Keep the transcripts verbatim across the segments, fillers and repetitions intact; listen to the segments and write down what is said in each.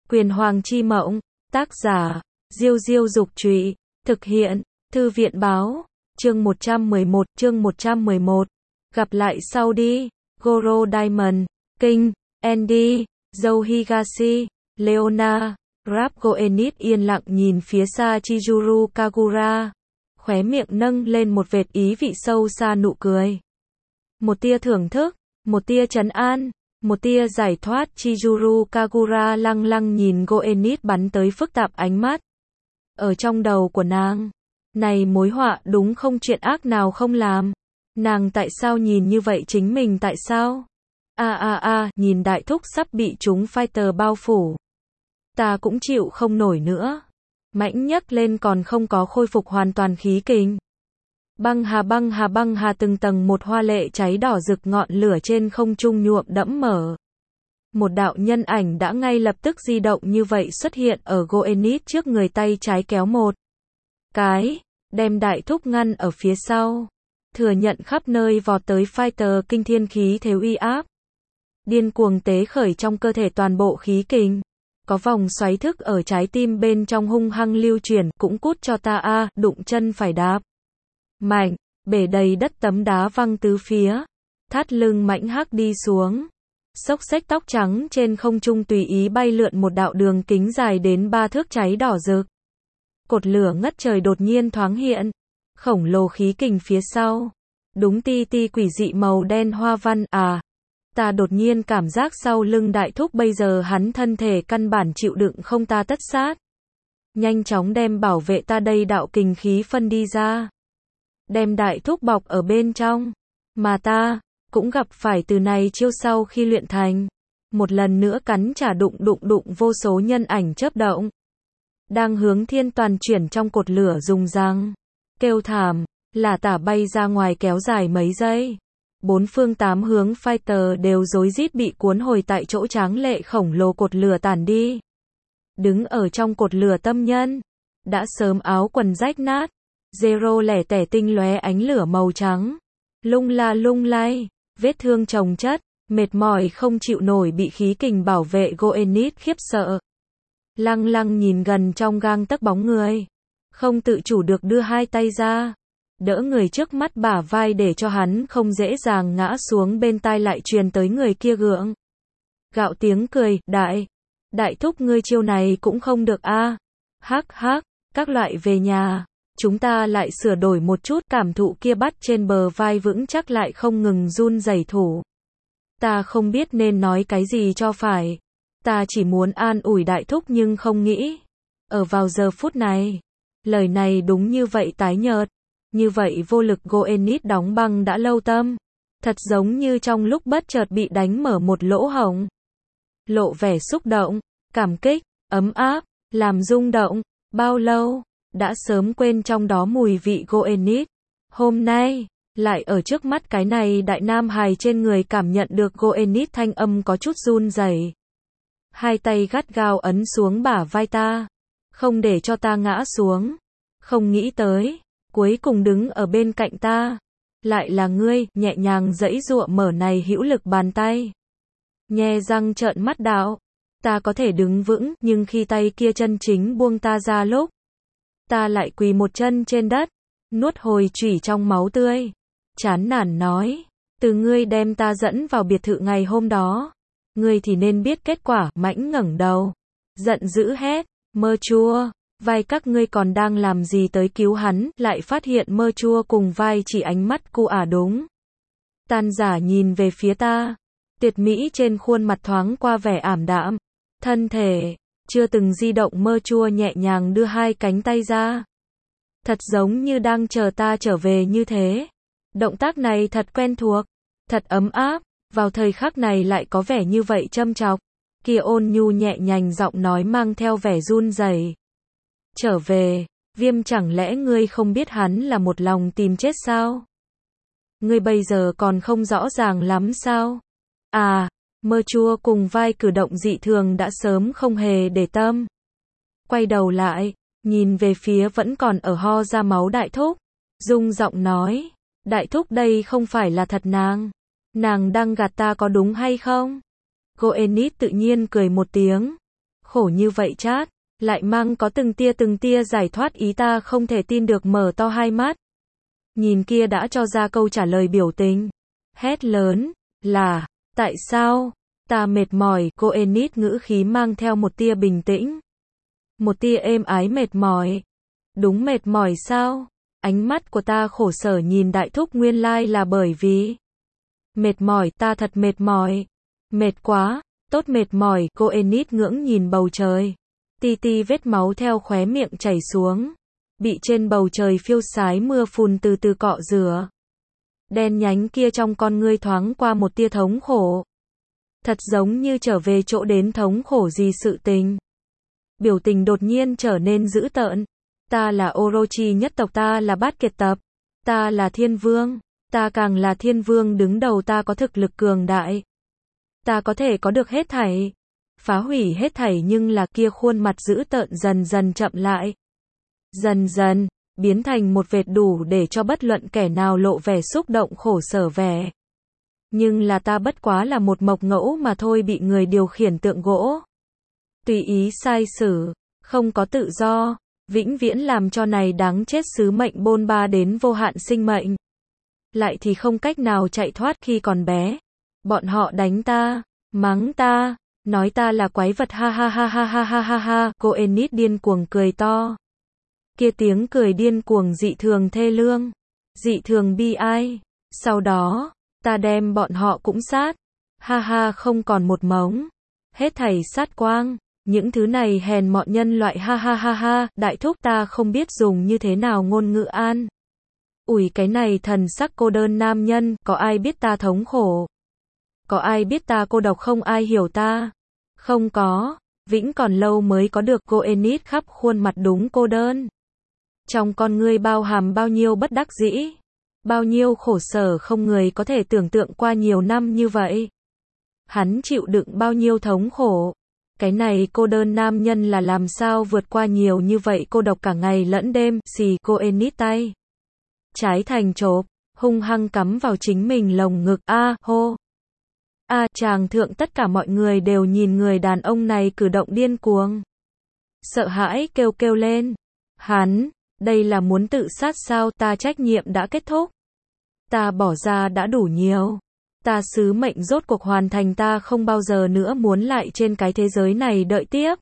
Quyền Hoàng chi mộng, tác giả, Diêu Diêu Dục Trụy, thực hiện, Thư viện Báo, chương một trăm mười một, chương một trăm mười một. Gặp lại sau đi, Goro Diamond, King, Andy, Zou Higashi, Leona, Rap Goenit yên lặng nhìn phía xa Chizuru Kagura, khóe miệng nâng lên một vệt ý vị sâu xa nụ cười. Một tia thưởng thức, một tia trấn an, một tia giải thoát. Chizuru Kagura lăng lăng nhìn Goenit bắn tới phức tạp ánh mắt. Ở trong đầu của nàng, này mối họa đúng không, chuyện ác nào không làm. Nàng tại sao nhìn như vậy, chính mình tại sao? A a a, nhìn đại thúc sắp bị chúng fighter bao phủ. Ta cũng chịu không nổi nữa. Mãnh nhấc lên còn không có khôi phục hoàn toàn khí kình. Băng hà băng hà băng hà, từng tầng một hoa lệ cháy đỏ rực ngọn lửa trên không trung nhuộm đẫm mở. Một đạo nhân ảnh đã ngay lập tức di động như vậy xuất hiện ở Goenit trước người, tay trái kéo một cái, đem đại thúc ngăn ở phía sau. Thừa nhận khắp nơi vọt tới fighter kinh thiên khí thế uy áp. Điên cuồng tế khởi trong cơ thể toàn bộ khí kình. Có vòng xoáy thức ở trái tim bên trong hung hăng lưu chuyển, cũng cút cho ta a, đụng chân phải đạp. Mạnh, bể đầy đất tấm đá văng tứ phía. Thắt lưng mãnh hắc đi xuống. Xốc xếch tóc trắng trên không trung tùy ý bay lượn một đạo đường kính dài đến ba thước cháy đỏ rực. Cột lửa ngất trời đột nhiên thoáng hiện. Khổng lồ khí kình phía sau. Đúng ti ti quỷ dị màu đen hoa văn à. Ta đột nhiên cảm giác sau lưng đại thúc bây giờ hắn thân thể căn bản chịu đựng không ta tất sát. Nhanh chóng đem bảo vệ ta đây đạo kình khí phân đi ra. Đem đại thúc bọc ở bên trong. Mà ta cũng gặp phải từ này chiêu sau khi luyện thành. Một lần nữa cắn trả đụng đụng đụng vô số nhân ảnh chớp động. Đang hướng thiên toàn chuyển trong cột lửa dùng răng. Kêu thảm, là tả bay ra ngoài kéo dài mấy giây. Bốn phương tám hướng fighter đều rối rít bị cuốn hồi tại chỗ, tráng lệ khổng lồ cột lửa tản đi. Đứng ở trong cột lửa tâm nhân. Đã sớm áo quần rách nát. Zero lẻ tẻ tinh lóe ánh lửa màu trắng. Lung la lung lay. Vết thương chồng chất. Mệt mỏi không chịu nổi bị khí kình bảo vệ. Goenit khiếp sợ. Lăng lăng nhìn gần trong gang tấc bóng người. Không tự chủ được đưa hai tay ra. Đỡ người trước mắt bả vai để cho hắn không dễ dàng ngã xuống, bên tai lại truyền tới người kia gượng gạo tiếng cười, đại, đại thúc ngươi chiêu này cũng không được a. À. Hắc hắc, các loại về nhà, chúng ta lại sửa đổi một chút. Cảm thụ kia bắt trên bờ vai vững chắc lại không ngừng run rẩy thủ. Ta không biết nên nói cái gì cho phải. Ta chỉ muốn an ủi đại thúc nhưng không nghĩ. Ở vào giờ phút này, lời này đúng như vậy tái nhợt. Như vậy vô lực. Goenit đóng băng đã lâu tâm. Thật giống như trong lúc bất chợt bị đánh mở một lỗ hổng. Lộ vẻ xúc động, cảm kích, ấm áp, làm rung động. Bao lâu, đã sớm quên trong đó mùi vị Goenit. Hôm nay, lại ở trước mắt cái này đại nam hài trên người cảm nhận được Goenit thanh âm có chút run rẩy. Hai tay gắt gao ấn xuống bả vai ta. Không để cho ta ngã xuống. Không nghĩ tới. Cuối cùng đứng ở bên cạnh ta. Lại là ngươi, nhẹ nhàng giãy giụa mở này hữu lực bàn tay. Nhe răng trợn mắt đạo. Ta có thể đứng vững, nhưng khi tay kia chân chính buông ta ra lúc. Ta lại quỳ một chân trên đất. Nuốt hồi chủy trong máu tươi. Chán nản nói. Từ ngươi đem ta dẫn vào biệt thự ngày hôm đó. Ngươi thì nên biết kết quả. Mãnh ngẩng đầu. Giận dữ hét. Mơ chua. Vai các ngươi còn đang làm gì tới cứu hắn, lại phát hiện mơ chua cùng vai chỉ ánh mắt cu ả đúng. Tan giả nhìn về phía ta. Tuyệt mỹ trên khuôn mặt thoáng qua vẻ ảm đạm. Thân thể, chưa từng di động. Mơ chua nhẹ nhàng đưa hai cánh tay ra. Thật giống như đang chờ ta trở về như thế. Động tác này thật quen thuộc, thật ấm áp, vào thời khắc này lại có vẻ như vậy châm chọc. Kia ôn nhu nhẹ nhàng giọng nói mang theo vẻ run rẩy. Trở về, Viêm, chẳng lẽ ngươi không biết hắn là một lòng tìm chết sao? Ngươi bây giờ còn không rõ ràng lắm sao? À, mơ chua cùng vai cử động dị thường đã sớm không hề để tâm. Quay đầu lại, nhìn về phía vẫn còn ở ho ra máu đại thúc. Rung giọng nói, đại thúc đây không phải là thật nàng. Nàng đang gạt ta có đúng hay không? Goenit tự nhiên cười một tiếng. khổ như vậy chát, lại mang có từng tia từng tia giải thoát ý ta không thể tin được mở to hai mắt. Nhìn kia đã cho ra câu trả lời biểu tình. Hét lớn, là, tại sao? Ta mệt mỏi, cô Enid ngữ khí mang theo một tia bình tĩnh. Một tia êm ái mệt mỏi. Đúng mệt mỏi sao? Ánh mắt của ta khổ sở nhìn đại thúc nguyên lai là bởi vì. Mệt mỏi, ta thật mệt mỏi. Mệt quá, tốt mệt mỏi, cô Enid ngưỡng nhìn bầu trời. Ti ti vết máu theo khóe miệng chảy xuống. Bị trên bầu trời phiêu sái mưa phùn từ từ cọ rửa. Đen nhánh kia trong con ngươi thoáng qua một tia thống khổ. Thật giống như trở về chỗ đến thống khổ gì sự tình. Biểu tình đột nhiên trở nên dữ tợn. Ta là Orochi nhất tộc, ta là bát kiệt tập. Ta là thiên vương. Ta càng là thiên vương đứng đầu, ta có thực lực cường đại. Ta có thể có được hết thảy. Phá hủy hết thảy, nhưng là kia khuôn mặt dữ tợn dần dần chậm lại. Dần dần, biến thành một vệt đủ để cho bất luận kẻ nào lộ vẻ xúc động khổ sở vẻ. Nhưng là ta bất quá là một mộc ngẫu mà thôi, bị người điều khiển tượng gỗ. Tùy ý sai sử, không có tự do, vĩnh viễn làm cho này đáng chết sứ mệnh bôn ba đến vô hạn sinh mệnh. Lại thì không cách nào chạy thoát khi còn bé. Bọn họ đánh ta, mắng ta, nói ta là quái vật, ha ha ha ha ha ha ha ha, cô Enid điên cuồng cười to. Kia tiếng cười điên cuồng dị thường thê lương, dị thường bi ai. Sau đó, ta đem bọn họ cũng sát. Ha ha, không còn một mống. Hết thảy sát quang. Những thứ này hèn mọn nhân loại, ha ha ha ha, đại thúc ta không biết dùng như thế nào ngôn ngữ an. Ủi cái này thần sắc cô đơn nam nhân, có ai biết ta thống khổ? Có ai biết ta cô độc không ai hiểu ta? Không có, vĩnh còn lâu mới có được, cô Enid khắp khuôn mặt đúng cô đơn. Trong con ngươi bao hàm bao nhiêu bất đắc dĩ, bao nhiêu khổ sở không người có thể tưởng tượng qua nhiều năm như vậy. Hắn chịu đựng bao nhiêu thống khổ. Cái này cô đơn nam nhân là làm sao vượt qua nhiều như vậy cô độc cả ngày lẫn đêm, xì cô Enid tay. Trái thành chộp, hung hăng cắm vào chính mình lồng ngực, a à, hô. A à, chàng thượng, tất cả mọi người đều nhìn người đàn ông này cử động điên cuồng. Sợ hãi kêu kêu lên. Hắn, đây là muốn tự sát sao? Ta trách nhiệm đã kết thúc. Ta bỏ ra đã đủ nhiều. Ta sứ mệnh rốt cuộc hoàn thành, ta không bao giờ nữa muốn lại trên cái thế giới này đợi tiếp.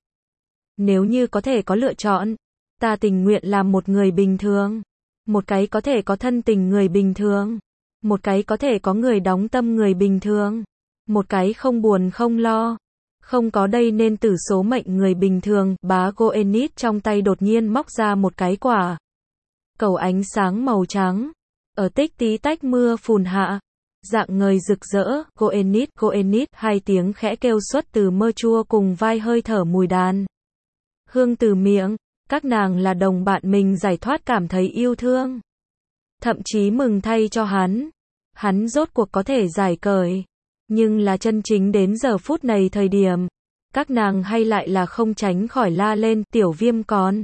Nếu như có thể có lựa chọn, ta tình nguyện làm một người bình thường. Một cái có thể có thân tình người bình thường. Một cái có thể có người đóng tâm người bình thường. Một cái không buồn không lo. Không có đây nên tử số mệnh người bình thường. Bá cô Enid trong tay đột nhiên móc ra một cái quả cầu ánh sáng màu trắng. Ở tích tí tách mưa phùn hạ, dạng ngời rực rỡ, cô Enid, cô Enid, hai tiếng khẽ kêu xuất từ mơ chua cùng vai hơi thở mùi đàn hương từ miệng. Các nàng là đồng bạn mình giải thoát, cảm thấy yêu thương. Thậm chí mừng thay cho hắn. Hắn rốt cuộc có thể giải cởi. Nhưng là chân chính đến giờ phút này thời điểm, các nàng hay lại là không tránh khỏi la lên, tiểu viêm còn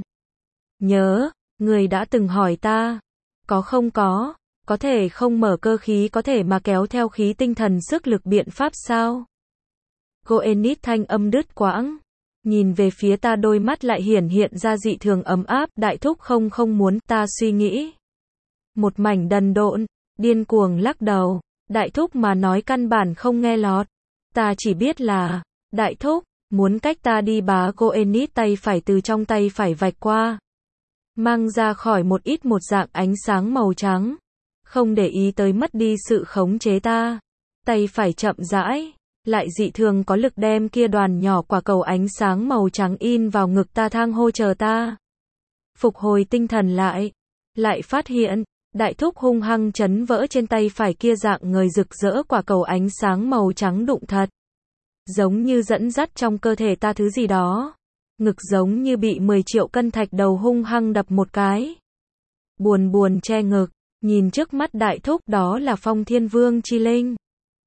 nhớ, người đã từng hỏi ta, có không có, có thể không mở cơ khí có thể mà kéo theo khí tinh thần sức lực biện pháp sao? Cô Enid thanh âm đứt quãng, nhìn về phía ta, đôi mắt lại hiển hiện ra dị thường ấm áp. Đại thúc không không muốn, ta suy nghĩ. Một mảnh đần độn, điên cuồng lắc đầu. Đại thúc mà nói căn bản không nghe lọt. Ta chỉ biết là, đại thúc, muốn cách ta đi. Bá cô Enid tay phải từ trong tay phải vạch qua. Mang ra khỏi một ít một dạng ánh sáng màu trắng. Không để ý tới mất đi sự khống chế ta. Tay phải chậm rãi, lại dị thường có lực đem kia đoàn nhỏ quả cầu ánh sáng màu trắng in vào ngực ta, thang hô chờ ta. Phục hồi tinh thần lại. Lại phát hiện, đại thúc hung hăng chấn vỡ trên tay phải kia dạng ngời rực rỡ quả cầu ánh sáng màu trắng đụng thật. Giống như dẫn dắt trong cơ thể ta thứ gì đó. Ngực giống như bị mười triệu cân thạch đầu hung hăng đập một cái. Buồn buồn che ngực, nhìn trước mắt đại thúc, đó là Phong Thiên Vương chi linh.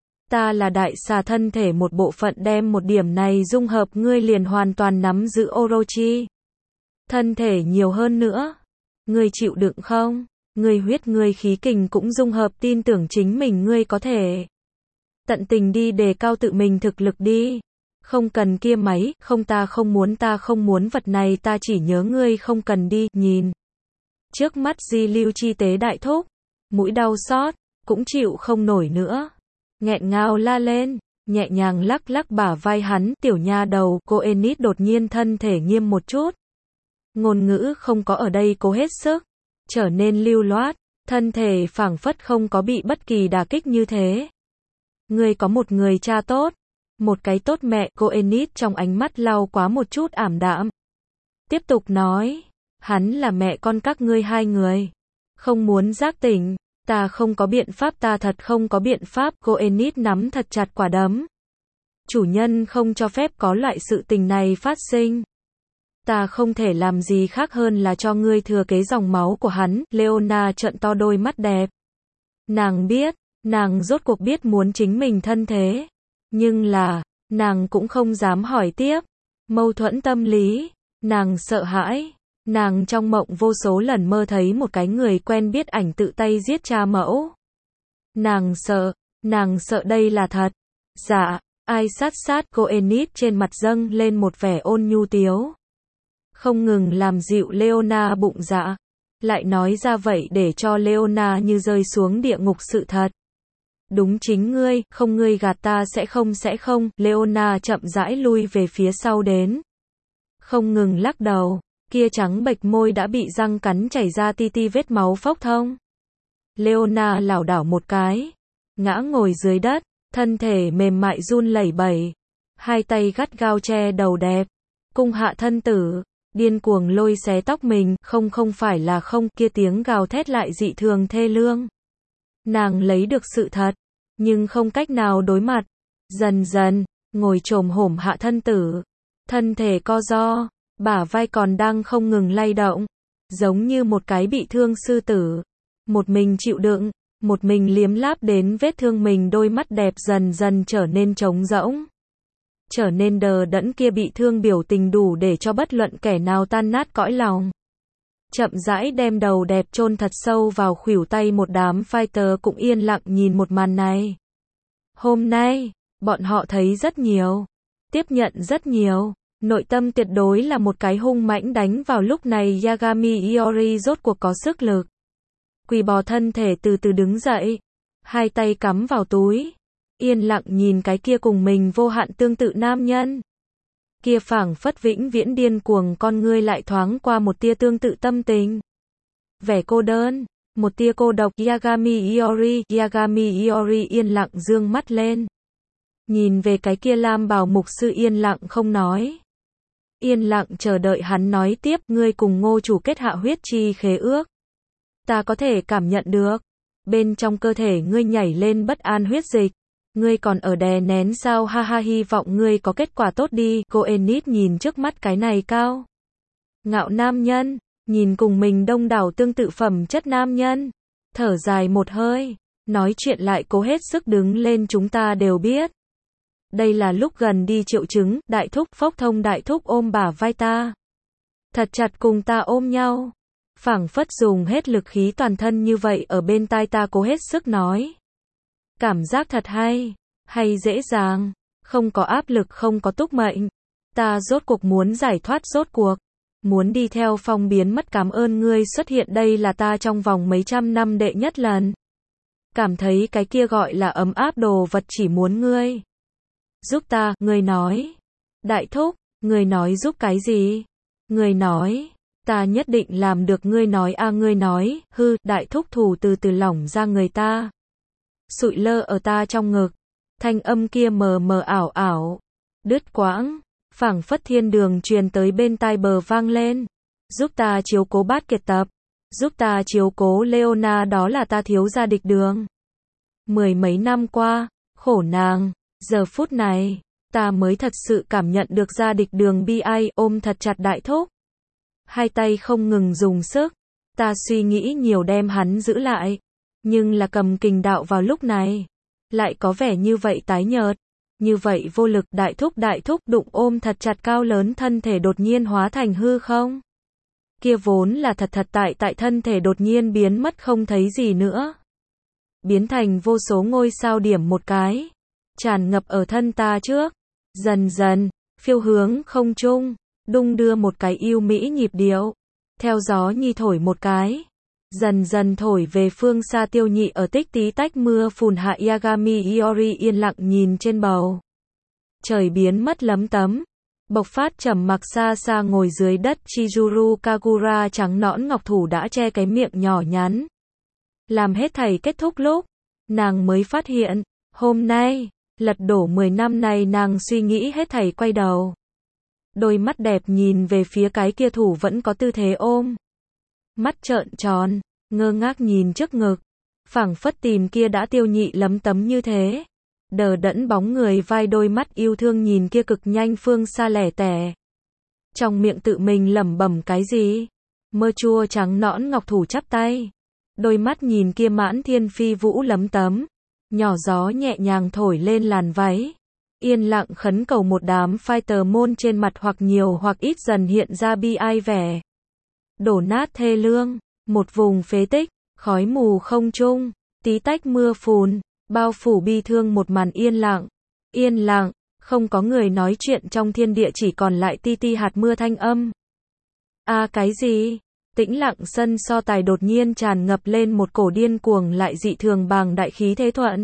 Ta là đại xà thân thể một bộ phận, đem một điểm này dung hợp, ngươi liền hoàn toàn nắm giữ Orochi. Thân thể nhiều hơn nữa. Ngươi chịu đựng không? Ngươi huyết ngươi khí kình cũng dung hợp, tin tưởng chính mình ngươi có thể. Tận tình đi đề cao tự mình thực lực đi. Không cần kia máy, không ta không muốn ta không muốn vật này ta chỉ nhớ ngươi không cần đi, nhìn. Trước mắt di lưu chi tế đại thúc, mũi đau xót, cũng chịu không nổi nữa. Nghẹn ngào la lên, nhẹ nhàng lắc lắc bả vai hắn, tiểu nha đầu, cô Enid đột nhiên thân thể nghiêm một chút. Ngôn ngữ không có ở đây cố hết sức, trở nên lưu loát, thân thể phảng phất không có bị bất kỳ đả kích như thế. Ngươi có một người cha tốt, một cái tốt mẹ, cô Enid trong ánh mắt lau quá một chút ảm đạm. Tiếp tục nói, hắn là mẹ con các ngươi hai người. Không muốn giác tỉnh, ta không có biện pháp ta thật không có biện pháp, cô Enid nắm thật chặt quả đấm. Chủ nhân không cho phép có loại sự tình này phát sinh. Ta không thể làm gì khác hơn là cho ngươi thừa kế dòng máu của hắn, Leona trợn to đôi mắt đẹp. Nàng biết, nàng rốt cuộc biết muốn chính mình thân thế. Nhưng là, nàng cũng không dám hỏi tiếp. Mâu thuẫn tâm lý, nàng sợ hãi. Nàng trong mộng vô số lần mơ thấy một cái người quen biết ảnh tự tay giết cha mẫu. Nàng sợ, nàng sợ đây là thật. Dạ, ai sát sát, cô Enid trên mặt dâng lên một vẻ ôn nhu tiếu. Không ngừng làm dịu Leona bụng dạ. Lại nói ra vậy để cho Leona như rơi xuống địa ngục sự thật. Đúng chính ngươi, không ngươi gạt ta sẽ không sẽ không, Leona chậm rãi lui về phía sau đến. Không ngừng lắc đầu, kia trắng bệch môi đã bị răng cắn chảy ra ti ti vết máu phốc thông. Leona lảo đảo một cái, ngã ngồi dưới đất, thân thể mềm mại run lẩy bẩy, hai tay gắt gao che đầu đẹp, cung hạ thân tử, điên cuồng lôi xé tóc mình, không không phải là không, kia tiếng gào thét lại dị thường thê lương. Nàng lấy được sự thật, nhưng không cách nào đối mặt. Dần dần, ngồi chồm hổm hạ thân tử, thân thể co ro, bả vai còn đang không ngừng lay động, giống như một cái bị thương sư tử. Một mình chịu đựng, một mình liếm láp đến vết thương mình, đôi mắt đẹp dần dần trở nên trống rỗng. Trở nên đờ đẫn, kia bị thương biểu tình đủ để cho bất luận kẻ nào tan nát cõi lòng. Chậm rãi đem đầu đẹp chôn thật sâu vào khuỷu tay, một đám fighter cũng yên lặng nhìn một màn này. Hôm nay, bọn họ thấy rất nhiều, tiếp nhận rất nhiều, nội tâm tuyệt đối là một cái hung mãnh đánh vào. Lúc này Yagami Iori rốt cuộc có sức lực. Quỳ bò thân thể từ từ đứng dậy, hai tay cắm vào túi, yên lặng nhìn cái kia cùng mình vô hạn tương tự nam nhân. Kia phảng phất vĩnh viễn điên cuồng con ngươi lại thoáng qua một tia tương tự tâm tình. Vẻ cô đơn, một tia cô độc. Yagami Iori, Yagami Iori yên lặng dương mắt lên. Nhìn về cái kia lam bào mục sư, yên lặng không nói. Yên lặng chờ đợi hắn nói tiếp, ngươi cùng Ngô chủ kết hạ huyết chi khế ước. Ta có thể cảm nhận được, bên trong cơ thể ngươi nhảy lên bất an huyết dịch. Ngươi còn ở đè nén sao, ha ha, hy vọng ngươi có kết quả tốt đi. Cô Enid nhìn trước mắt cái này cao ngạo nam nhân, nhìn cùng mình đông đảo tương tự phẩm chất nam nhân, thở dài một hơi, nói chuyện lại cố hết sức đứng lên. Chúng ta đều biết, đây là lúc gần đi triệu chứng, đại thúc, phốc thông đại thúc ôm bả vai ta. Thật chặt cùng ta ôm nhau, phảng phất dùng hết lực khí toàn thân như vậy ở bên tai ta cố hết sức nói. Cảm giác thật hay, hay dễ dàng, không có áp lực, không có túc mệnh. Ta rốt cuộc muốn giải thoát, rốt cuộc muốn đi theo phong biến mất. Cảm ơn ngươi xuất hiện, đây là ta trong vòng mấy trăm năm đệ nhất lần cảm thấy cái kia gọi là ấm áp đồ vật, chỉ muốn ngươi giúp ta. Ngươi nói, đại thúc, ngươi nói giúp cái gì? Ngươi nói, ta nhất định làm được. Ngươi nói a, à, ngươi nói, hư, đại thúc thủ từ từ lỏng ra người ta. Sụi lơ ở ta trong ngực, thanh âm kia mờ mờ ảo ảo, đứt quãng, phảng phất thiên đường truyền tới bên tai bờ vang lên. Giúp ta chiếu cố Bát Kiệt Tập, giúp ta chiếu cố Leona, đó là ta thiếu gia địch đường. Mười mấy năm qua, khổ nàng, giờ phút này, ta mới thật sự cảm nhận được gia địch đường bi ai, ôm thật chặt đại thúc. Hai tay không ngừng dùng sức, ta suy nghĩ nhiều đem hắn giữ lại. Nhưng là cầm kình đạo vào lúc này, lại có vẻ như vậy tái nhợt, như vậy vô lực. Đại thúc, đại thúc, đụng ôm thật chặt cao lớn thân thể đột nhiên hóa thành hư không. Kia vốn là thật thật tại tại thân thể đột nhiên biến mất không thấy gì nữa. Biến thành vô số ngôi sao điểm một cái, tràn ngập ở thân ta trước. Dần dần, phiêu hướng không trung, đung đưa một cái yêu mỹ nhịp điệu. Theo gió nhi thổi một cái. Dần dần thổi về phương xa Tiêu Nhị ở tích tí tách mưa phùn hạ Yagami Iori yên lặng nhìn trên bầu. Trời biến mất lấm tấm. Bộc phát trầm mặc xa xa ngồi dưới đất Chizuru Kagura trắng nõn ngọc thủ đã che cái miệng nhỏ nhắn. Làm hết thảy kết thúc lúc, nàng mới phát hiện, hôm nay, lật đổ mười năm này nàng suy nghĩ hết thảy quay đầu. Đôi mắt đẹp nhìn về phía cái kia thủ vẫn có tư thế ôm. Mắt trợn tròn, ngơ ngác nhìn trước ngực. Phảng phất tìm kia đã Tiêu Nhị lấm tấm như thế. Đờ đẫn bóng người vai đôi mắt yêu thương nhìn kia cực nhanh phương xa lẻ tẻ. Trong miệng tự mình lẩm bẩm cái gì? Mơ chua trắng nõn ngọc thủ chắp tay. Đôi mắt nhìn kia mãn thiên phi vũ lấm tấm. Nhỏ gió nhẹ nhàng thổi lên làn váy. Yên lặng khấn cầu một đám fighter môn trên mặt hoặc nhiều hoặc ít dần hiện ra bi ai vẻ. Đổ nát thê lương, một vùng phế tích, khói mù không trung, tí tách mưa phùn, bao phủ bi thương một màn yên lặng. Yên lặng, không có người nói chuyện trong thiên địa chỉ còn lại ti ti hạt mưa thanh âm. A à, cái gì? Tĩnh lặng sân so tài đột nhiên tràn ngập lên một cổ điên cuồng lại dị thường bàng đại khí thế thuận.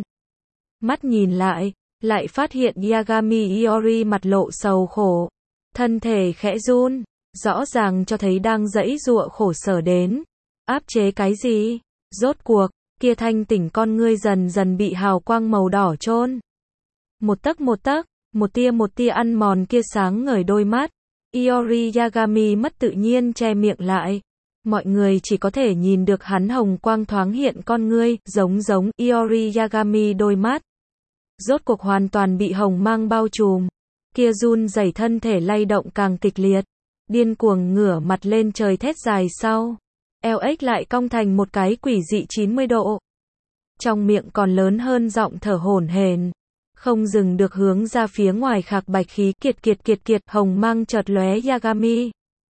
Mắt nhìn lại, lại phát hiện Yagami Iori mặt lộ sầu khổ. Thân thể khẽ run, rõ ràng cho thấy đang giãy giụa khổ sở đến. Áp chế cái gì? Rốt cuộc, kia thanh tỉnh con ngươi dần dần bị hào quang màu đỏ chôn. Một tấc một tấc, một tia một tia ăn mòn kia sáng ngời đôi mắt. Iori Yagami mất tự nhiên che miệng lại. Mọi người chỉ có thể nhìn được hắn hồng quang thoáng hiện con ngươi, giống giống Iori Yagami đôi mắt. Rốt cuộc hoàn toàn bị hồng mang bao trùm. Kia run rẩy thân thể lay động càng kịch liệt. Điên cuồng ngửa mặt lên trời thét dài sau. Eo ếch lại cong thành một cái quỷ dị chín mươi độ. Trong miệng còn lớn hơn giọng thở hổn hển. Không dừng được hướng ra phía ngoài khạc bạch khí kiệt kiệt kiệt kiệt hồng mang chợt lóe Yagami.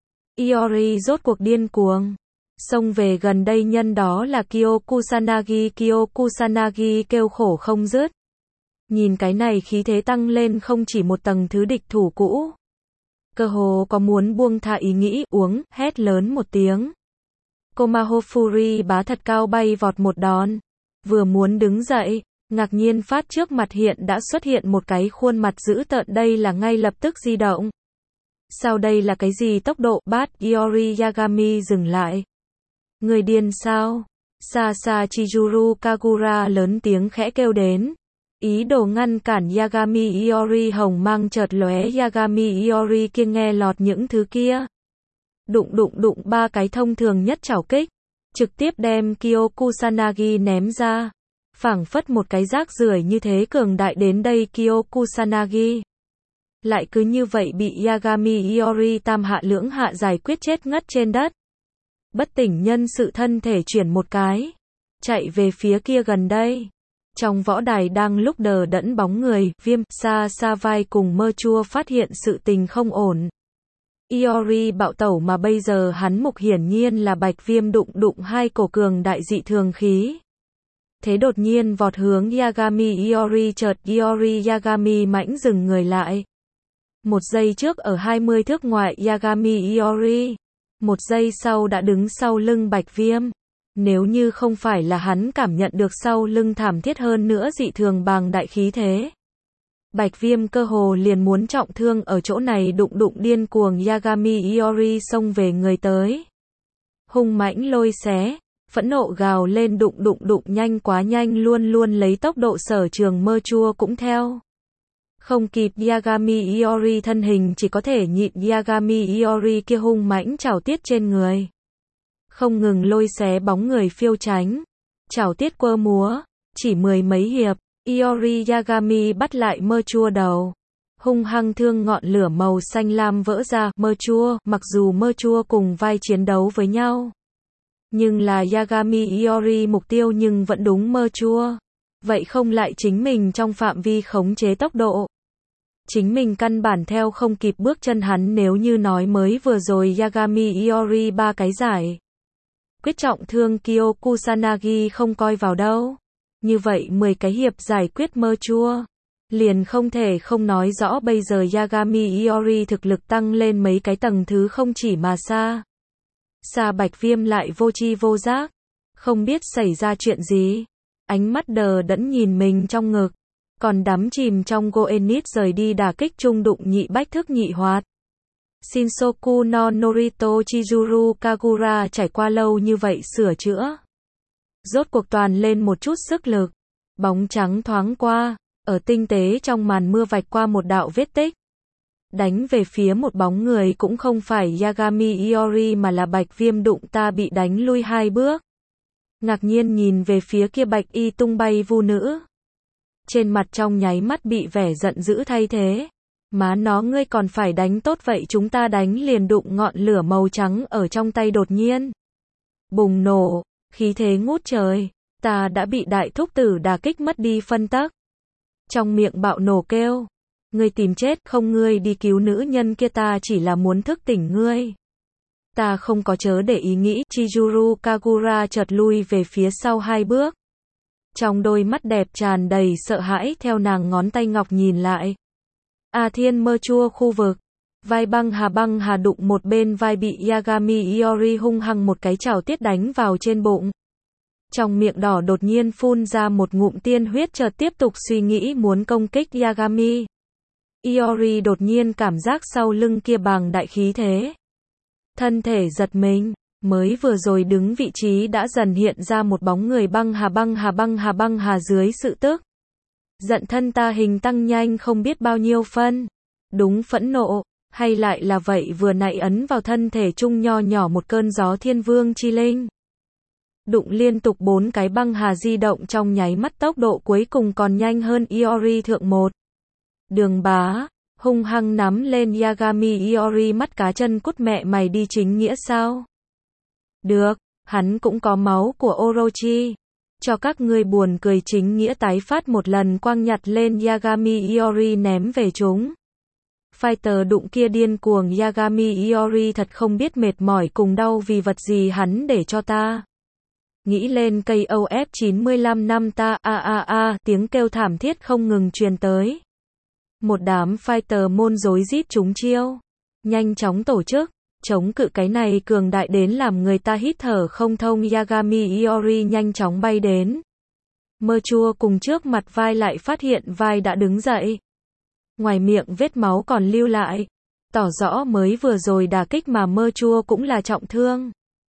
Iori rốt cuộc điên cuồng. Xông về gần đây nhân đó là Kyo Kusanagi. Kyo Kusanagi kêu khổ không dứt. Nhìn cái này khí thế tăng lên không chỉ một tầng thứ địch thủ cũ. Cơ hồ có muốn buông tha ý nghĩ uống, hét lớn một tiếng. Komaho Fury bá thật cao bay vọt một đòn. Vừa muốn đứng dậy, ngạc nhiên phát trước mặt hiện đã xuất hiện một cái khuôn mặt dữ tợn đây là ngay lập tức di động. Sao đây là cái gì tốc độ bát Iori Yagami dừng lại. Người điên sao? Xa xa Chizuru Kagura lớn tiếng khẽ kêu đến. Ý đồ ngăn cản Yagami Iori hồng mang chợt lóe Yagami Iori kia nghe lọt những thứ kia. Đụng đụng đụng ba cái thông thường nhất chảo kích. Trực tiếp đem Kyo Kusanagi ném ra. Phảng phất một cái rác rưởi như thế cường đại đến đây Kyo Kusanagi. Lại cứ như vậy bị Yagami Iori tam hạ lưỡng hạ giải quyết chết ngất trên đất. Bất tỉnh nhân sự thân thể chuyển một cái. Chạy về phía kia gần đây. Trong võ đài đang lúc đờ đẫn bóng người, Viêm, xa xa vai cùng Mơ Chua phát hiện sự tình không ổn. Iori bạo tẩu mà bây giờ hắn mục hiển nhiên là Bạch Viêm đụng đụng hai cổ cường đại dị thường khí. Thế đột nhiên vọt hướng Yagami Iori chợt Iori Yagami mãnh dừng người lại. Một giây trước ở hai mươi thước ngoại Yagami Iori. Một giây sau đã đứng sau lưng Bạch Viêm. Nếu như không phải là hắn cảm nhận được sau lưng thảm thiết hơn nữa dị thường bàng đại khí thế. Bạch Viêm cơ hồ liền muốn trọng thương ở chỗ này đụng đụng điên cuồng Yagami Iori xông về người tới. Hung mãnh lôi xé, phẫn nộ gào lên đụng đụng đụng nhanh quá nhanh luôn luôn lấy tốc độ Sở Trường Mơ Chua cũng theo. Không kịp Yagami Iori thân hình chỉ có thể nhịn Yagami Iori kia hung mãnh chảo tiết trên người. Không ngừng lôi xé bóng người phiêu tránh. Chảo tiết quơ múa, chỉ mười mấy hiệp, Iori Yagami bắt lại Mơ Chua đầu. Hung hăng thương ngọn lửa màu xanh lam vỡ ra, Mơ Chua, mặc dù Mơ Chua cùng vai chiến đấu với nhau. Nhưng là Yagami Iori mục tiêu nhưng vẫn đúng Mơ Chua. Vậy không lại chính mình trong phạm vi khống chế tốc độ. Chính mình căn bản theo không kịp bước chân hắn nếu như nói mới vừa rồi Yagami Iori ba cái giải. Quyết trọng thương Kyo Kusanagi không coi vào đâu. Như vậy mười cái hiệp giải quyết Mơ Chua. Liền không thể không nói rõ bây giờ Yagami Iori thực lực tăng lên mấy cái tầng thứ không chỉ mà xa. Xa Bạch Viêm lại vô tri vô giác. Không biết xảy ra chuyện gì. Ánh mắt đờ đẫn nhìn mình trong ngực. Còn đắm chìm trong Goenit rời đi đả kích trung đụng nhị bách thức nhị hoạt. Shinsoku no Norito Chizuru Kagura trải qua lâu như vậy sửa chữa. Rốt cuộc toàn lên một chút sức lực. Bóng trắng thoáng qua. Ở tinh tế trong màn mưa vạch qua một đạo vết tích. Đánh về phía một bóng người cũng không phải Yagami Iori mà là Bạch Viêm đụng ta bị đánh lui hai bước. Ngạc nhiên nhìn về phía kia bạch y tung bay vu nữ. Trên mặt trong nháy mắt bị vẻ giận dữ thay thế. Má nó ngươi còn phải đánh tốt vậy chúng ta đánh liền đụng ngọn lửa màu trắng ở trong tay đột nhiên. Bùng nổ, khí thế ngút trời, ta đã bị đại thúc tử đả kích mất đi phân tắc. Trong miệng bạo nổ kêu. Ngươi tìm chết không ngươi đi cứu nữ nhân kia ta chỉ là muốn thức tỉnh ngươi. Ta không có chớ để ý nghĩ Chizuru Kagura chợt lui về phía sau hai bước. Trong đôi mắt đẹp tràn đầy sợ hãi theo nàng ngón tay ngọc nhìn lại. A Thiên Mơ Chua khu vực. Vai băng hà băng hà đụng một bên vai bị Yagami Iori hung hăng một cái chảo tiết đánh vào trên bụng. Trong miệng đỏ đột nhiên phun ra một ngụm tiên huyết chợt tiếp tục suy nghĩ muốn công kích Yagami. Iori đột nhiên cảm giác sau lưng kia bàng đại khí thế. Thân thể giật mình, mới vừa rồi đứng vị trí đã dần hiện ra một bóng người băng hà băng hà băng hà băng hà dưới sự tức. Giận thân ta hình tăng nhanh không biết bao nhiêu phân. Đúng phẫn nộ, hay lại là vậy vừa nãy ấn vào thân thể trung nho nhỏ một cơn gió thiên vương chi linh. Đụng liên tục bốn cái băng hà di động trong nháy mắt tốc độ cuối cùng còn nhanh hơn Iori thượng một. Đường bá, hung hăng nắm lên Yagami Iori mắt cá chân cút mẹ mày đi chính nghĩa sao? Được, hắn cũng có máu của Orochi. Cho các ngươi buồn cười chính nghĩa tái phát một lần quang nhặt lên Yagami Iori ném về chúng. Fighter đụng kia điên cuồng Yagami Iori thật không biết mệt mỏi cùng đau vì vật gì hắn để cho ta. Nghĩ lên cây O F chín mươi lăm năm ta a a a tiếng kêu thảm thiết không ngừng truyền tới. Một đám fighter môn rối rít trúng chiêu. Nhanh chóng tổ chức. Chống cự cái này cường đại đến làm người ta hít thở không thông Yagami Iori nhanh chóng bay đến. Mơ chua cùng trước mặt vai lại phát hiện vai đã đứng dậy. Ngoài miệng vết máu còn lưu lại. Tỏ rõ mới vừa rồi đả kích mà mơ chua cũng là trọng thương.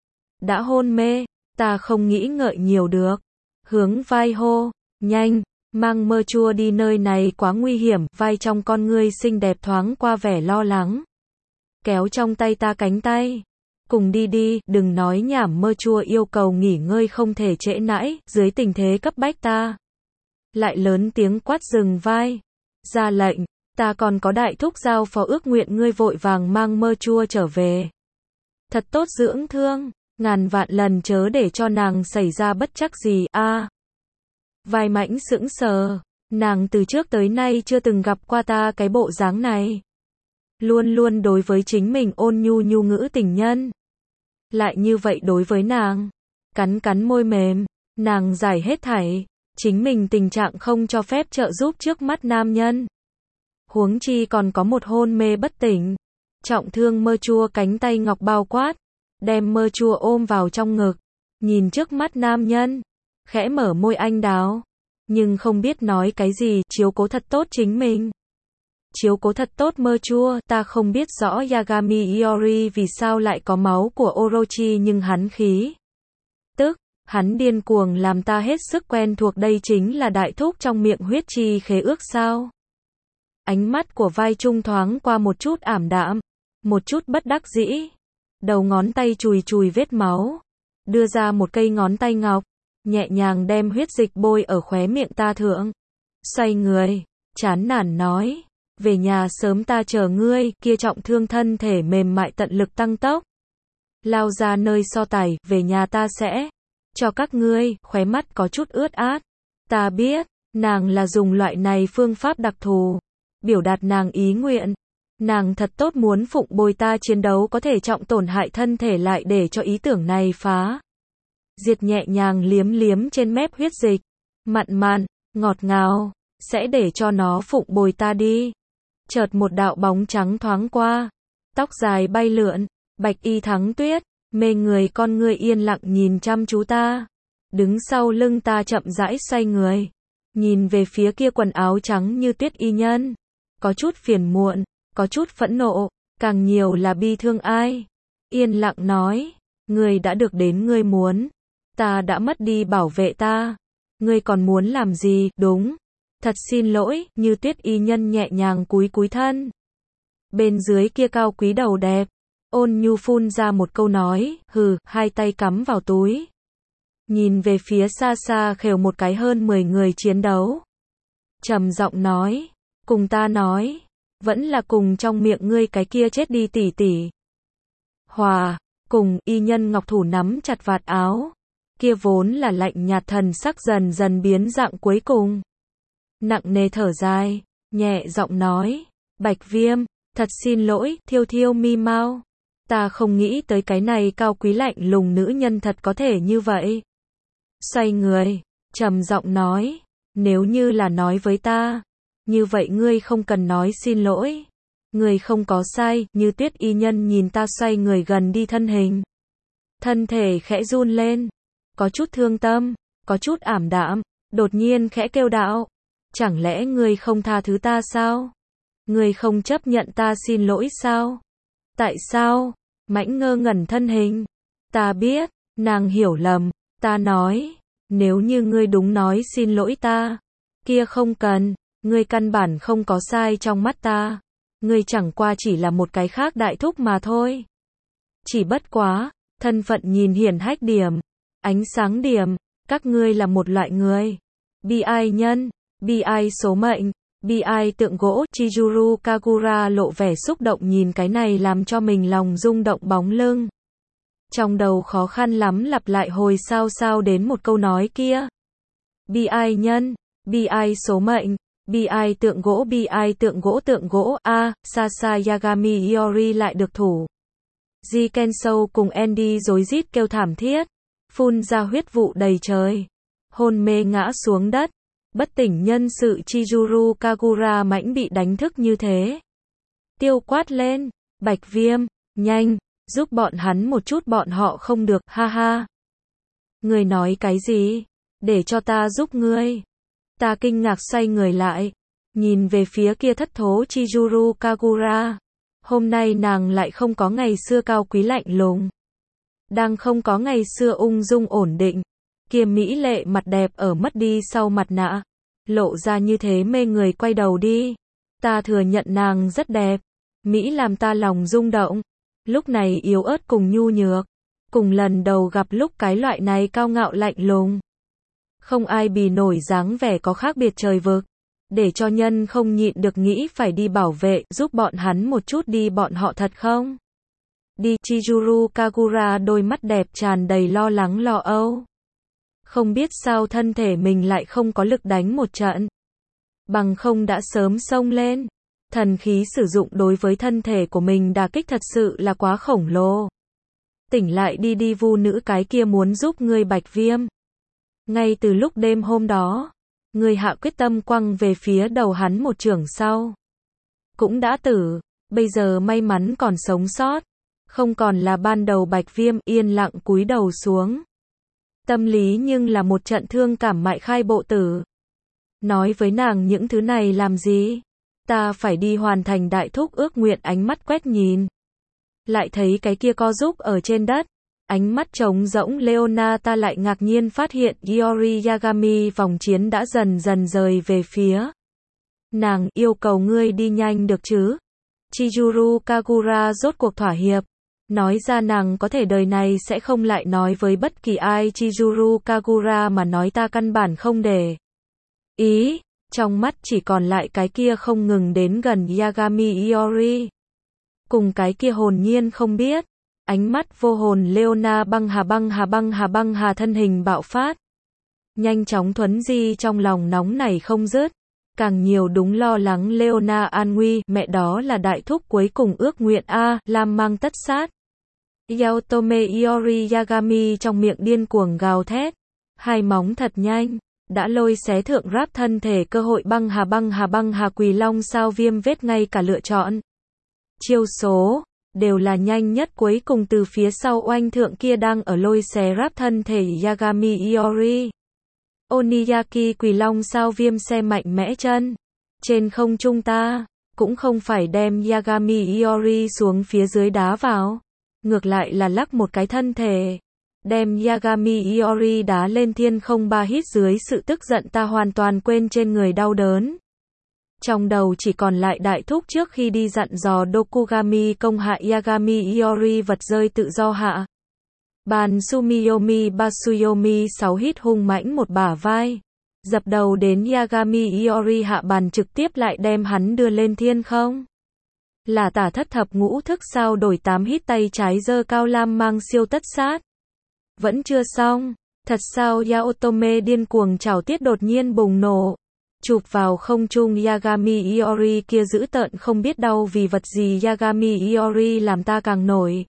Đã hôn mê, ta không nghĩ ngợi nhiều được. Hướng vai hô, nhanh, mang mơ chua đi nơi này quá nguy hiểm. Vai trong con ngươi xinh đẹp thoáng qua vẻ lo lắng. Kéo trong tay ta cánh tay. Cùng đi đi, đừng nói nhảm mơ chua yêu cầu nghỉ ngơi không thể trễ nãi, dưới tình thế cấp bách ta. Lại lớn tiếng quát dừng vai. Ra lệnh, ta còn có đại thúc giao phó ước nguyện ngươi vội vàng mang mơ chua trở về. Thật tốt dưỡng thương, ngàn vạn lần chớ để cho nàng xảy ra bất trắc gì a. À, vai mãnh sững sờ, nàng từ trước tới nay chưa từng gặp qua ta cái bộ dáng này. Luôn luôn đối với chính mình ôn nhu nhu ngữ tình nhân. Lại như vậy đối với nàng. Cắn cắn môi mềm. Nàng giải hết thảy. Chính mình tình trạng không cho phép trợ giúp trước mắt nam nhân. Huống chi còn có một hôn mê bất tỉnh. Trọng thương mơ chua cánh tay ngọc bao quát. Đem mơ chua ôm vào trong ngực. Nhìn trước mắt nam nhân. Khẽ mở môi anh đào. Nhưng không biết nói cái gì. Chiếu cố thật tốt chính mình. Chiếu cố thật tốt mơ chua, ta không biết rõ Yagami Iori vì sao lại có máu của Orochi nhưng hắn khí. Tức, hắn điên cuồng làm ta hết sức quen thuộc đây chính là đại thúc trong miệng huyết chi khế ước sao. Ánh mắt của vai trung thoáng qua một chút ảm đạm, một chút bất đắc dĩ. Đầu ngón tay chùi chùi vết máu, đưa ra một cây ngón tay ngọc, nhẹ nhàng đem huyết dịch bôi ở khóe miệng ta thượng. Xoay người, chán nản nói. Về nhà sớm ta chờ ngươi, kia trọng thương thân thể mềm mại tận lực tăng tốc. Lao ra nơi so tài, về nhà ta sẽ cho các ngươi, khóe mắt có chút ướt át. Ta biết, nàng là dùng loại này phương pháp đặc thù, biểu đạt nàng ý nguyện. Nàng thật tốt muốn phụng bồi ta chiến đấu có thể trọng tổn hại thân thể lại để cho ý tưởng này phá. Diệt nhẹ nhàng liếm liếm trên mép huyết dịch. Mặn mặn, ngọt ngào. sẽ để cho nó phụng bồi ta đi. Chợt một đạo bóng trắng thoáng qua, tóc dài bay lượn, bạch y thắng tuyết, mê người con ngươi yên lặng nhìn chăm chú ta. Đứng sau lưng ta chậm rãi xoay người, nhìn về phía kia quần áo trắng như tuyết y nhân. Có chút phiền muộn, có chút phẫn nộ, càng nhiều là bi thương ai. Yên lặng nói, ngươi đã được đến ngươi muốn, ta đã mất đi bảo vệ ta. Ngươi còn muốn làm gì? Đúng, thật xin lỗi, như tuyết y nhân nhẹ nhàng cúi cúi thân. Bên dưới kia cao quý đầu đẹp, ôn nhu phun ra một câu nói, hừ, hai tay cắm vào túi. Nhìn về phía xa xa khều một cái hơn mười người chiến đấu. Trầm giọng nói, cùng ta nói, vẫn là cùng trong miệng ngươi cái kia chết đi tỷ tỷ. Hòa, cùng, y nhân ngọc thủ nắm chặt vạt áo. Kia vốn là lạnh nhạt thần sắc dần dần biến dạng cuối cùng. Nặng nề thở dài, nhẹ giọng nói, Bạch Viêm, thật xin lỗi, thiêu thiêu mi mau. Ta không nghĩ tới cái này cao quý lạnh lùng nữ nhân thật có thể như vậy. Xoay người, trầm giọng nói, nếu như là nói với ta, như vậy ngươi không cần nói xin lỗi. Ngươi không có sai, như tuyết y nhân nhìn ta xoay người gần đi thân hình. Thân thể khẽ run lên, có chút thương tâm, có chút ảm đạm, đột nhiên khẽ kêu đạo, chẳng lẽ ngươi không tha thứ ta sao? Ngươi không chấp nhận ta xin lỗi sao? Tại sao? Mãnh ngơ ngẩn thân hình. Ta biết, nàng hiểu lầm, ta nói, nếu như ngươi đúng nói xin lỗi ta, kia không cần, ngươi căn bản không có sai trong mắt ta. Ngươi chẳng qua chỉ là một cái khác đại thúc mà thôi. Chỉ bất quá, thân phận nhìn hiển hách điểm, ánh sáng điểm, các ngươi là một loại người. Bi ai nhân, bi ai số mệnh, bi ai tượng gỗ. Chizuru Kagura lộ vẻ xúc động nhìn cái này làm cho mình lòng rung động bóng lưng. Trong đầu khó khăn lắm lặp lại hồi sao sao đến một câu nói kia. Bi ai nhân, bi ai số mệnh, bi ai tượng gỗ, bi ai tượng gỗ tượng gỗ. A, à, Sasa Yagami Iori lại được thủ. Ji Kensou cùng Andy rối rít kêu thảm thiết, phun ra huyết vụ đầy trời, hôn mê ngã xuống đất, bất tỉnh nhân sự. Chizuru Kagura mãnh bị đánh thức như thế. Tiêu quát lên, Bạch Viêm, nhanh, giúp bọn hắn một chút, bọn họ không được, ha ha. Ngươi nói cái gì? Để cho ta giúp ngươi. Ta kinh ngạc xoay người lại, nhìn về phía kia thất thố Chizuru Kagura. Hôm nay nàng lại không có ngày xưa cao quý lạnh lùng, đang không có ngày xưa ung dung ổn định. Kia mỹ lệ mặt đẹp ở mất đi sau mặt nạ, lộ ra như thế mê người. Quay đầu đi, ta thừa nhận nàng rất đẹp, mỹ làm ta lòng rung động. Lúc này yếu ớt cùng nhu nhược, cùng lần đầu gặp lúc cái loại này cao ngạo lạnh lùng. Không ai bì nổi dáng vẻ có khác biệt trời vực, để cho nhân không nhịn được nghĩ phải đi bảo vệ, giúp bọn hắn một chút đi. Bọn họ thật không? Đi. Chizuru Kagura đôi mắt đẹp tràn đầy lo lắng lo âu. Không biết sao thân thể mình lại không có lực đánh một trận. Bằng không đã sớm xông lên. Thần khí sử dụng đối với thân thể của mình đả kích thật sự là quá khổng lồ. Tỉnh lại đi đi, vu nữ cái kia muốn giúp ngươi Bạch Viêm. Ngay từ lúc đêm hôm đó, ngươi hạ quyết tâm quăng về phía đầu hắn một chưởng sau. Cũng đã tử, bây giờ may mắn còn sống sót. Không còn là ban đầu. Bạch Viêm yên lặng cúi đầu xuống. Tâm lý nhưng là một trận thương cảm mại khai bộ tử. Nói với nàng những thứ này làm gì? Ta phải đi hoàn thành đại thúc ước nguyện. Ánh mắt quét nhìn, lại thấy cái kia co giúp ở trên đất, ánh mắt trống rỗng Leona. Ta lại ngạc nhiên phát hiện Iori Yagami vòng chiến đã dần dần rời về phía nàng. Yêu cầu ngươi đi nhanh được chứ? Chizuru Kagura rốt cuộc thỏa hiệp, nói ra nàng có thể đời này sẽ không lại nói với bất kỳ ai. Chizuru Kagura mà nói ta căn bản không để ý, trong mắt chỉ còn lại cái kia không ngừng đến gần Yagami Iori, cùng cái kia hồn nhiên không biết, ánh mắt vô hồn Leona. Băng hà băng hà băng hà băng hà thân hình bạo phát, nhanh chóng thuấn di. Trong lòng nóng này không dứt, càng nhiều đúng lo lắng Leona an nguy. Mẹ, đó là đại thúc cuối cùng ước nguyện a, lam mang tất sát. Yaotome Iori Yagami trong miệng điên cuồng gào thét, hai móng thật nhanh đã lôi xé thượng ráp thân thể cơ hội băng hà băng hà băng hà Quỳ Long sao Viêm vết ngay cả lựa chọn. Chiêu số, đều là nhanh nhất cuối cùng từ phía sau oanh thượng kia đang ở lôi xé ráp thân thể Yagami Iori. Oniyaki Quỳ Long sao Viêm xe mạnh mẽ chân. Trên không trung ta, cũng không phải đem Yagami Iori xuống phía dưới đá vào. Ngược lại là lắc một cái thân thể. Đem Yagami Iori đá lên thiên không ba hít dưới sự tức giận ta hoàn toàn quên trên người đau đớn. Trong đầu chỉ còn lại đại thúc trước khi đi dặn dò Dokugami công hạ Yagami Iori vật rơi tự do hạ. Bàn Sumiyomi Basuyomi sáu hít hung mãnh một bả vai. Dập đầu đến Yagami Iori hạ bàn trực tiếp lại đem hắn đưa lên thiên không. Là tả thất thập ngũ thức sao đổi tám hít tay trái giơ cao lam mang siêu tất sát. Vẫn chưa xong, thật sao Yaotome điên cuồng trảo tiết đột nhiên bùng nổ. Chụp vào không trung Yagami Iori kia dữ tợn không biết đau vì vật gì Yagami Iori làm ta càng nổi.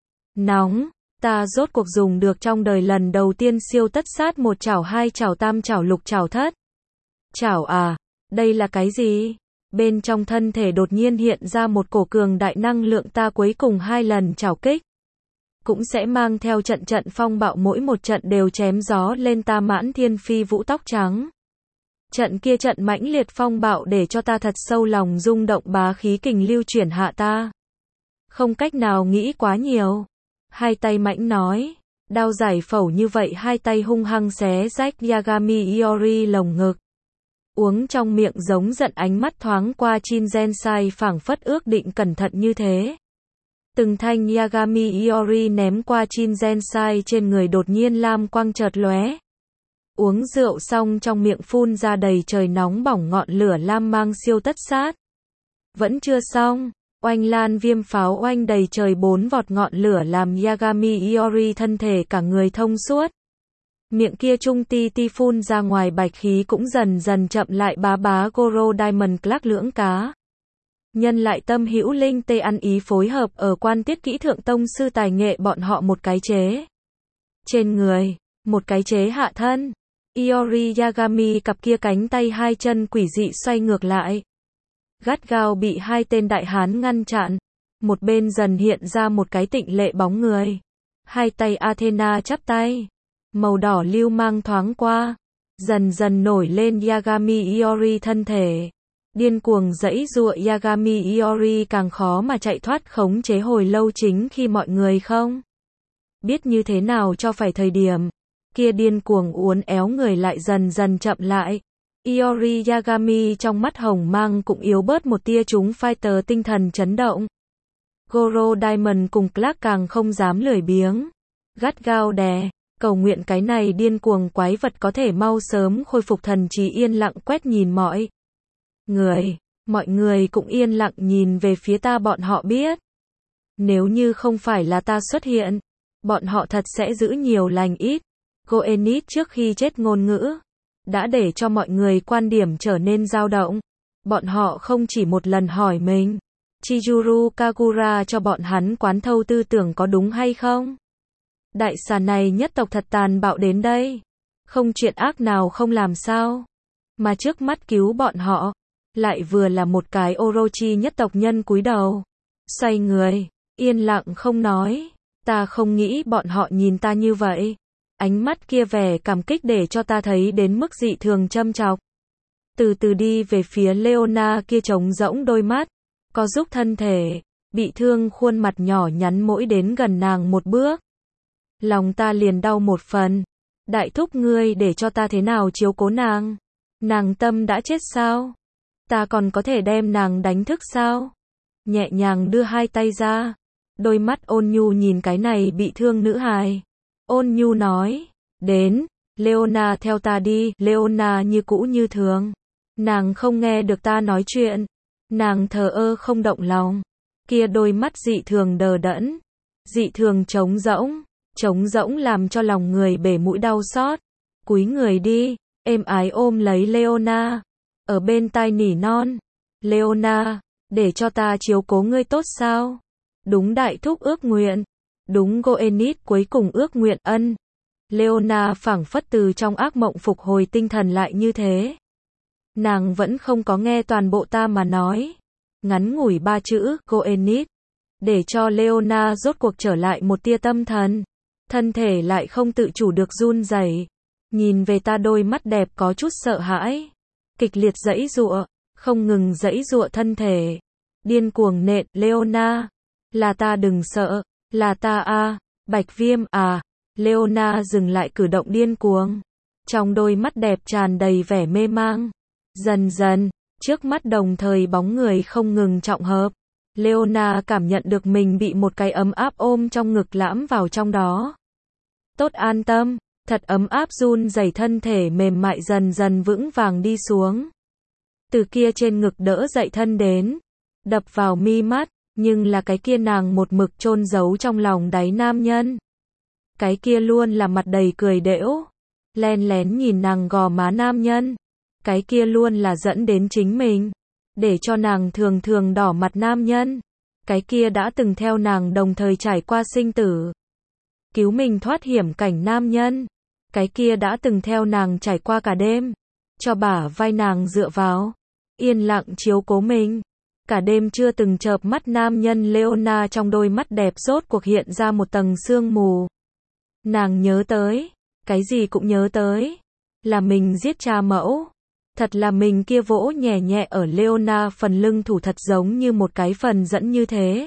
Nóng, ta rốt cuộc dùng được trong đời lần đầu tiên siêu tất sát một chảo hai chảo tam chảo lục chảo thất. Chảo à, đây là cái gì? Bên trong thân thể đột nhiên hiện ra một cổ cường đại năng lượng ta cuối cùng hai lần chảo kích. Cũng sẽ mang theo trận trận phong bạo mỗi một trận đều chém gió lên ta mãn thiên phi vũ tóc trắng. Trận kia trận mãnh liệt phong bạo để cho ta thật sâu lòng rung động bá khí kình lưu chuyển hạ ta. Không cách nào nghĩ quá nhiều. Hai tay mãnh nói. Đao giải phẫu như vậy hai tay hung hăng xé rách Yagami Iori lồng ngực. Uống trong miệng giống giận ánh mắt thoáng qua Shinzensai phảng phất ước định cẩn thận như thế. Từng thanh Yagami Iori ném qua Shinzensai trên người đột nhiên lam quang chợt lóe. Uống rượu xong trong miệng phun ra đầy trời nóng bỏng ngọn lửa lam mang siêu tất sát. Vẫn chưa xong, oanh lan viêm pháo oanh đầy trời bốn vọt ngọn lửa làm Yagami Iori thân thể cả người thông suốt. Miệng kia trung ti ti phun ra ngoài bạch khí cũng dần dần chậm lại bá bá Goro Diamond Clark lưỡng cá. Nhân lại tâm hữu linh tê ăn ý phối hợp ở quan tiết kỹ thượng tông sư tài nghệ bọn họ một cái chế. Trên người, một cái chế hạ thân. Iori Yagami cặp kia cánh tay hai chân quỷ dị xoay ngược lại. Gắt gao bị hai tên đại hán ngăn chặn. Một bên dần hiện ra một cái tịnh lệ bóng người. Hai tay Athena chắp tay. Màu đỏ lưu mang thoáng qua. Dần dần nổi lên Yagami Iori thân thể. Điên cuồng dãy giụa Yagami Iori càng khó mà chạy thoát khống chế hồi lâu chính khi mọi người không biết như thế nào cho phải thời điểm. Kia điên cuồng uốn éo người lại dần dần chậm lại. Iori Yagami trong mắt hồng mang cũng yếu bớt một tia chúng fighter tinh thần chấn động. Goro Diamond cùng Clark càng không dám lười biếng. Gắt gao đè, cầu nguyện cái này điên cuồng quái vật có thể mau sớm khôi phục thần trí yên lặng quét nhìn mọi người. Mọi người cũng yên lặng nhìn về phía ta bọn họ biết. Nếu như không phải là ta xuất hiện, bọn họ thật sẽ giữ nhiều lành ít. Goenit trước khi chết ngôn ngữ đã để cho mọi người quan điểm trở nên dao động. Bọn họ không chỉ một lần hỏi mình, Chizuru Kagura cho bọn hắn quán thâu tư tưởng có đúng hay không? Đại xà này nhất tộc thật tàn bạo đến đây. Không chuyện ác nào không làm sao. Mà trước mắt cứu bọn họ, lại vừa là một cái Orochi nhất tộc nhân cúi đầu. Xoay người, yên lặng không nói. Ta không nghĩ bọn họ nhìn ta như vậy. Ánh mắt kia vẻ cảm kích để cho ta thấy đến mức dị thường châm chọc. Từ từ đi về phía Leona kia trống rỗng đôi mắt, có giúp thân thể, bị thương khuôn mặt nhỏ nhắn mỗi đến gần nàng một bước. Lòng ta liền đau một phần. Đại thúc ngươi để cho ta thế nào chiếu cố nàng? Nàng tâm đã chết sao? Ta còn có thể đem nàng đánh thức sao? Nhẹ nhàng đưa hai tay ra. Đôi mắt ôn nhu nhìn cái này bị thương nữ hài. Ôn nhu nói, đến, Leona theo ta đi. Leona như cũ như thường. Nàng không nghe được ta nói chuyện. Nàng thờ ơ không động lòng. Kia đôi mắt dị thường đờ đẫn. Dị thường trống rỗng. Trống rỗng làm cho lòng người bể mũi đau xót. Cúi người đi, êm ái ôm lấy Leona. Ở bên tai nỉ non. Leona, để cho ta chiếu cố ngươi tốt sao? Đúng đại thúc ước nguyện. Đúng Goenit cuối cùng ước nguyện ân. Leona phảng phất từ trong ác mộng phục hồi tinh thần lại như thế. Nàng vẫn không có nghe toàn bộ ta mà nói. Ngắn ngủi ba chữ, Goenit, để cho Leona rốt cuộc trở lại một tia tâm thần. Thân thể lại không tự chủ được run rẩy. Nhìn về ta, đôi mắt đẹp có chút sợ hãi. Kịch liệt giãy giụa, không ngừng giãy giụa thân thể. Điên cuồng nện, Leona. Là ta, đừng sợ. Là ta a, Bạch Viêm à. Leona dừng lại cử động điên cuồng. Trong đôi mắt đẹp tràn đầy vẻ mê mang. Dần dần, trước mắt đồng thời bóng người không ngừng trọng hợp. Leona cảm nhận được mình bị một cái ấm áp ôm trong ngực lãm vào trong đó. Tốt, an tâm, thật ấm áp, run rẩy thân thể mềm mại dần dần vững vàng đi xuống. Từ kia trên ngực đỡ dậy thân đến, đập vào mi mắt, nhưng là cái kia nàng một mực chôn giấu trong lòng đáy nam nhân. Cái kia luôn là mặt đầy cười đễu, len lén nhìn nàng gò má nam nhân. Cái kia luôn là dẫn đến chính mình, để cho nàng thường thường đỏ mặt nam nhân. Cái kia đã từng theo nàng đồng thời trải qua sinh tử, cứu mình thoát hiểm cảnh nam nhân. Cái kia đã từng theo nàng trải qua cả đêm, cho bả vai nàng dựa vào, yên lặng chiếu cố mình. Cả đêm chưa từng chợp mắt nam nhân. Leona trong đôi mắt đẹp rốt cuộc hiện ra một tầng sương mù. Nàng nhớ tới, cái gì cũng nhớ tới, là mình giết cha mẫu. Thật là mình kia vỗ nhẹ nhẹ ở Leona phần lưng, thủ thật giống như một cái phần dẫn như thế.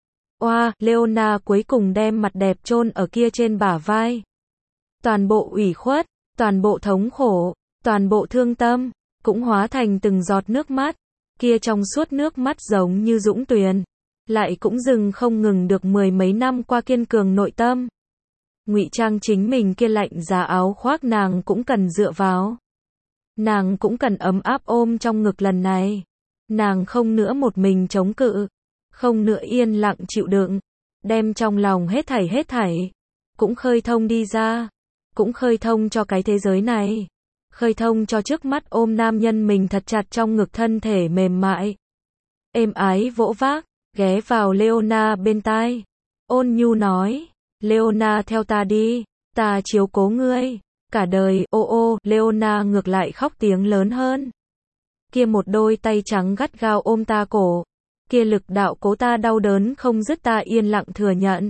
Oa, Leona cuối cùng đem mặt đẹp chôn ở kia trên bả vai. Toàn bộ ủy khuất, toàn bộ thống khổ, toàn bộ thương tâm, cũng hóa thành từng giọt nước mắt. Kia trong suốt nước mắt giống như dũng tuyền, lại cũng dừng không ngừng được mười mấy năm qua kiên cường nội tâm. Ngụy trang chính mình kia lạnh giá áo khoác, nàng cũng cần dựa vào. Nàng cũng cần ấm áp ôm trong ngực. Lần này, nàng không nữa một mình chống cự, không nữa yên lặng chịu đựng, đem trong lòng hết thảy hết thảy, cũng khơi thông đi ra, cũng khơi thông cho cái thế giới này, khơi thông cho trước mắt ôm nam nhân mình thật chặt trong ngực, thân thể mềm mại, êm ái vỗ vác, ghé vào Leona bên tai, ôn nhu nói, Leona theo ta đi, ta chiếu cố ngươi cả đời. Ô ô, Leona ngược lại khóc tiếng lớn hơn. Kia một đôi tay trắng gắt gao ôm ta cổ, kia lực đạo cố ta đau đớn không dứt. Ta yên lặng thừa nhận,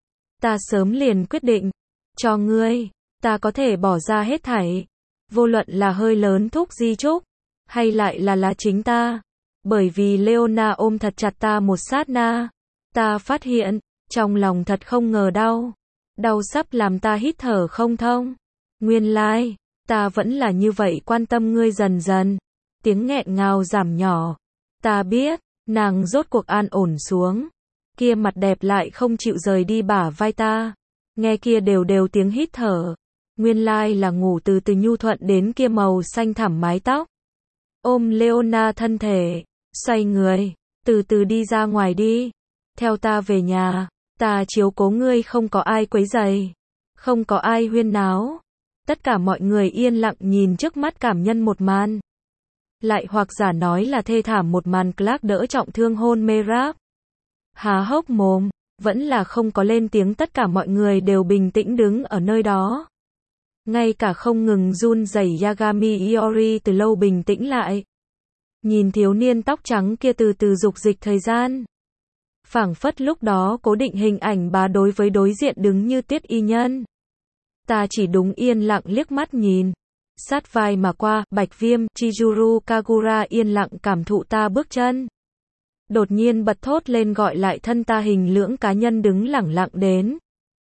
ta sớm liền quyết định, cho ngươi, ta có thể bỏ ra hết thảy, vô luận là hơi lớn thúc di trúc, hay lại là là chính ta. Bởi vì Leona ôm thật chặt ta một sát na, ta phát hiện, trong lòng thật không ngờ đau, đau sắp làm ta hít thở không thông. Nguyên lai, like, ta vẫn là như vậy quan tâm ngươi. Dần dần, tiếng nghẹn ngào giảm nhỏ. Ta biết, nàng rốt cuộc an ổn xuống. Kia mặt đẹp lại không chịu rời đi bả vai ta. Nghe kia đều đều tiếng hít thở. Nguyên lai like là ngủ từ từ nhu thuận đến kia màu xanh thẳm mái tóc. Ôm Leona thân thể, xoay người, từ từ đi ra ngoài đi. Theo ta về nhà, ta chiếu cố ngươi, không có ai quấy rầy, không có ai huyên náo. Tất cả mọi người yên lặng nhìn trước mắt cảm nhân một màn. Lại hoặc giả nói là thê thảm một màn. Clark đỡ trọng thương hôn mê Rap, há hốc mồm, vẫn là không có lên tiếng. Tất cả mọi người đều bình tĩnh đứng ở nơi đó. Ngay cả không ngừng run rẩy Yagami Iori từ lâu bình tĩnh lại. Nhìn thiếu niên tóc trắng kia từ từ dục dịch thời gian. Phảng phất lúc đó cố định hình ảnh bà đối với đối diện đứng như tiết y nhân. Ta chỉ đúng yên lặng liếc mắt nhìn, sát vai mà qua. Bạch Viêm, Chizuru Kagura yên lặng cảm thụ ta bước chân. Đột nhiên bật thốt lên gọi lại thân ta, hình lưỡng cá nhân đứng lẳng lặng đến.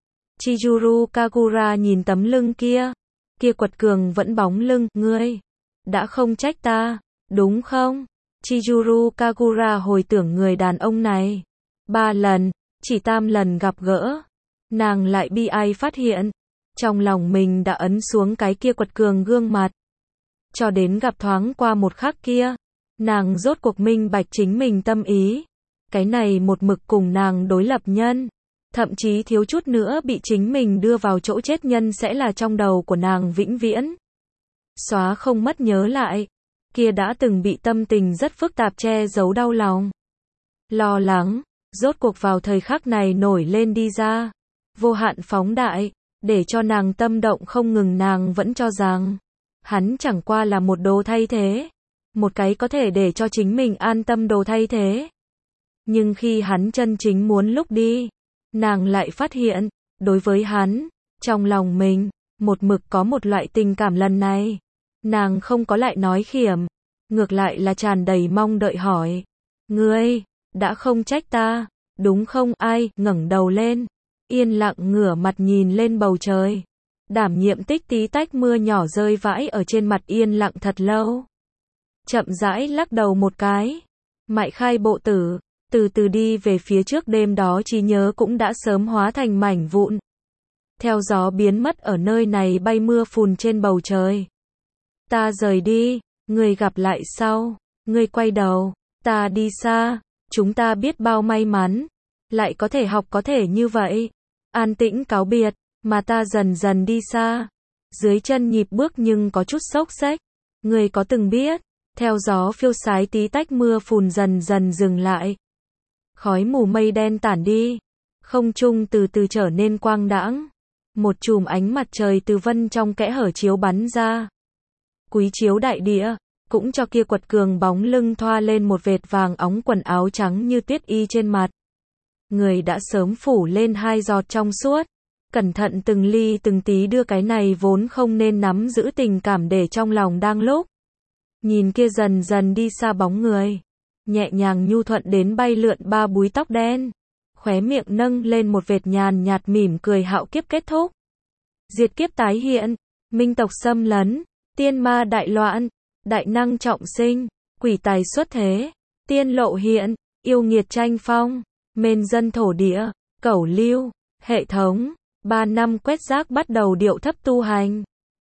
Chizuru Kagura nhìn tấm lưng kia, kia quật cường vẫn bóng lưng. Ngươi đã không trách ta, đúng không? Chizuru Kagura hồi tưởng người đàn ông này. Ba lần, chỉ tam lần gặp gỡ, nàng lại bi ai phát hiện, trong lòng mình đã ấn xuống cái kia quật cường gương mặt. Cho đến gặp thoáng qua một khắc kia, nàng rốt cuộc minh bạch chính mình tâm ý. Cái này một mực cùng nàng đối lập nhân, thậm chí thiếu chút nữa bị chính mình đưa vào chỗ chết nhân sẽ là trong đầu của nàng vĩnh viễn xóa không mất nhớ lại. Kia đã từng bị tâm tình rất phức tạp che giấu đau lòng, lo lắng, rốt cuộc vào thời khắc này nổi lên đi ra, vô hạn phóng đại. để cho nàng tâm động không ngừng. Nàng vẫn cho rằng hắn chẳng qua là một đồ thay thế, một cái có thể để cho chính mình an tâm đồ thay thế. Nhưng khi hắn chân chính muốn lúc đi, nàng lại phát hiện, đối với hắn, trong lòng mình, một mực có một loại tình cảm. Lần này, nàng không có lại nói khiểm, ngược lại là tràn đầy mong đợi hỏi. Ngươi, đã không trách ta, đúng không? Ai, ngẩng đầu lên, yên lặng ngửa mặt nhìn lên bầu trời. Đảm nhiệm tích tí tách mưa nhỏ rơi vãi ở trên mặt, yên lặng thật lâu. Chậm rãi lắc đầu một cái, mại khai bộ tử, từ từ đi về phía trước. Đêm đó trí nhớ cũng đã sớm hóa thành mảnh vụn, theo gió biến mất ở nơi này bay mưa phùn trên bầu trời. Ta rời đi, người gặp lại sau, người quay đầu, ta đi xa, chúng ta biết bao may mắn, lại có thể học có thể như vậy. An tĩnh cáo biệt, mà ta dần dần đi xa, dưới chân nhịp bước nhưng có chút xốc xếch. Người có từng biết, theo gió phiêu sái tí tách mưa phùn dần dần dừng lại. Khói mù mây đen tản đi, không trung từ từ trở nên quang đãng. Một chùm ánh mặt trời từ vân trong kẽ hở chiếu bắn ra, quý chiếu đại địa, cũng cho kia quật cường bóng lưng thoa lên một vệt vàng óng. Quần áo trắng như tuyết y trên mặt, người đã sớm phủ lên hai giọt trong suốt. Cẩn thận từng ly từng tí đưa cái này vốn không nên nắm giữ tình cảm để trong lòng. Đang lúc nhìn kia dần dần đi xa bóng người, nhẹ nhàng nhu thuận đến bay lượn ba búi tóc đen, khóe miệng nâng lên một vệt nhàn nhạt mỉm cười. Hạo kiếp kết thúc, diệt kiếp tái hiện, minh tộc xâm lấn, tiên ma đại loạn, đại năng trọng sinh, quỷ tài xuất thế, tiên lộ hiện, yêu nghiệt tranh phong, mên dân thổ địa, cẩu lưu, hệ thống. Ba năm quét rác bắt đầu điệu thấp tu hành.